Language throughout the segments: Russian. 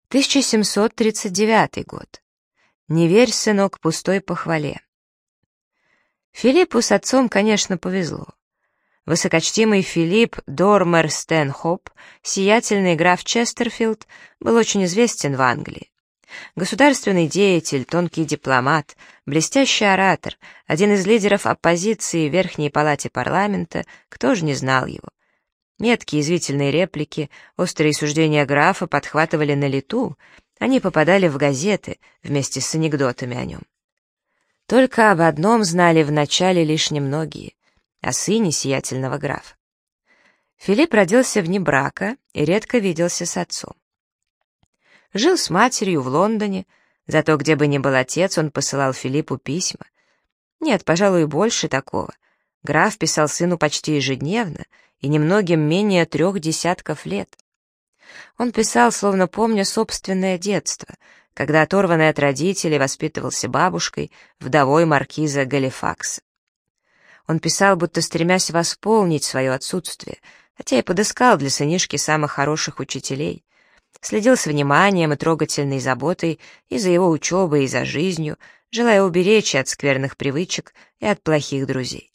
1739 год. Не верь, сынок, пустой похвале. Филиппу с отцом, конечно, повезло. Высокочтимый Филипп Дормер Стэнхоп, сиятельный граф Честерфилд, был очень известен в Англии. Государственный деятель, тонкий дипломат, блестящий оратор, один из лидеров оппозиции в Верхней палате парламента, кто же не знал его? Меткие извительные реплики, острые суждения графа подхватывали на лету, они попадали в газеты вместе с анекдотами о нем. Только об одном знали вначале лишь немногие — о сыне сиятельного графа. Филипп родился вне брака и редко виделся с отцом. Жил с матерью в Лондоне, зато где бы ни был отец, он посылал Филиппу письма. Нет, пожалуй, больше такого. Граф писал сыну почти ежедневно, и немногим менее 3 десятков лет. Он писал, словно помня собственное детство, когда оторванный от родителей воспитывался бабушкой, вдовой маркиза Галифакса. Он писал, будто стремясь восполнить свое отсутствие, хотя и подыскал для сынишки самых хороших учителей, следил с вниманием и трогательной заботой и за его учебой, и за жизнью, желая уберечь от скверных привычек и от плохих друзей.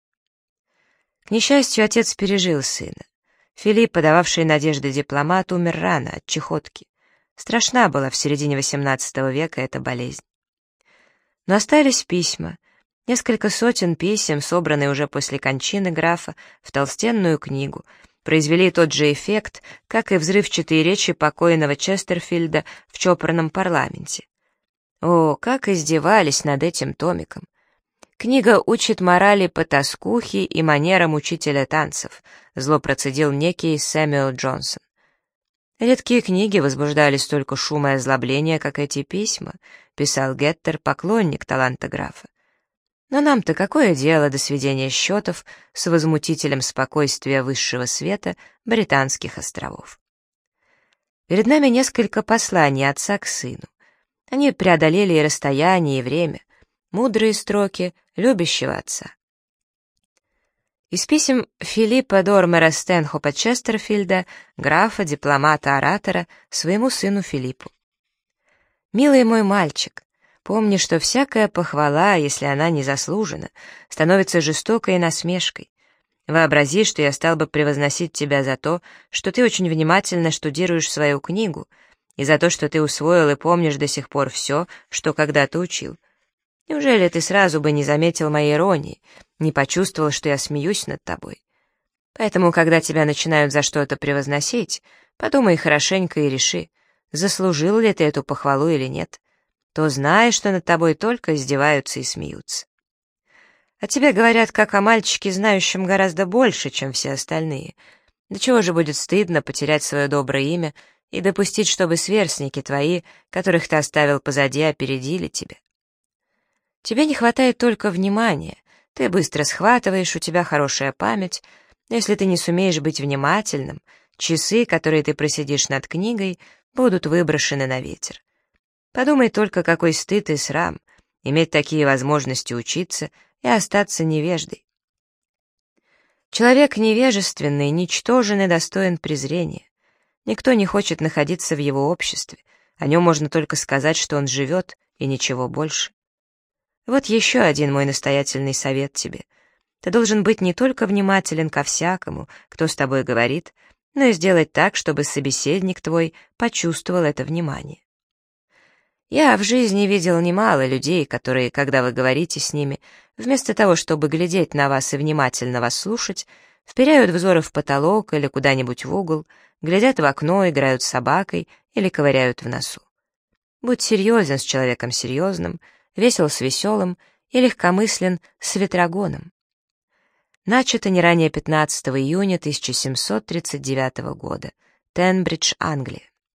К несчастью, отец пережил сына. Филипп, подававший надежды дипломат, умер рано от чехотки. Страшна была в середине XVIII века эта болезнь. Но остались письма. Несколько сотен писем, собранные уже после кончины графа в толстенную книгу, произвели тот же эффект, как и взрывчатые речи покойного Честерфилда в чопорном парламенте. О, как издевались над этим томиком! Книга учит морали потаскухи и манерам учителя танцев, зло процедил некий Сэмюэл Джонсон. Редкие книги возбуждали столько шума и озлобления, как эти письма, писал Геттер, поклонник таланта графа. Но нам-то какое дело до сведения счетов с возмутителем спокойствия высшего света Британских островов? Перед нами несколько посланий отца к сыну. Они преодолели и расстояние, и время, мудрые строки любящего отца. Из писем Филиппа Дормера Стэнхопа Честерфилда, графа, дипломата, оратора, своему сыну Филиппу. «Милый мой мальчик, помни, что всякая похвала, если она не заслужена, становится жестокой насмешкой. Вообрази, что я стал бы превозносить тебя за то, что ты очень внимательно штудируешь свою книгу, и за то, что ты усвоил и помнишь до сих пор все, что когда-то учил. Неужели ты сразу бы не заметил моей иронии, не почувствовал, что я смеюсь над тобой? Поэтому, когда тебя начинают за что-то превозносить, подумай хорошенько и реши, заслужил ли ты эту похвалу или нет. То знай, что над тобой только издеваются и смеются. О тебе говорят как о мальчике, знающем гораздо больше, чем все остальные. До чего же будет стыдно потерять свое доброе имя и допустить, чтобы сверстники твои, которых ты оставил позади, опередили тебя? Тебе не хватает только внимания, ты быстро схватываешь, у тебя хорошая память, но если ты не сумеешь быть внимательным, часы, которые ты просидишь над книгой, будут выброшены на ветер. Подумай только, какой стыд и срам иметь такие возможности учиться и остаться невеждой. Человек невежественный, ничтожен и достоин презрения. Никто не хочет находиться в его обществе, о нем можно только сказать, что он живет, и ничего больше. Вот еще один мой настоятельный совет тебе. Ты должен быть не только внимателен ко всякому, кто с тобой говорит, но и сделать так, чтобы собеседник твой почувствовал это внимание. Я в жизни видел немало людей, которые, когда вы говорите с ними, вместо того, чтобы глядеть на вас и внимательно вас слушать, вперяют взоры в потолок или куда-нибудь в угол, глядят в окно, играют с собакой или ковыряют в носу. Будь серьезен с человеком серьезным, весел с веселым и легкомыслен с ветрогоном. Начато не ранее 15 июня 1739 года. Тенбридж, Англия.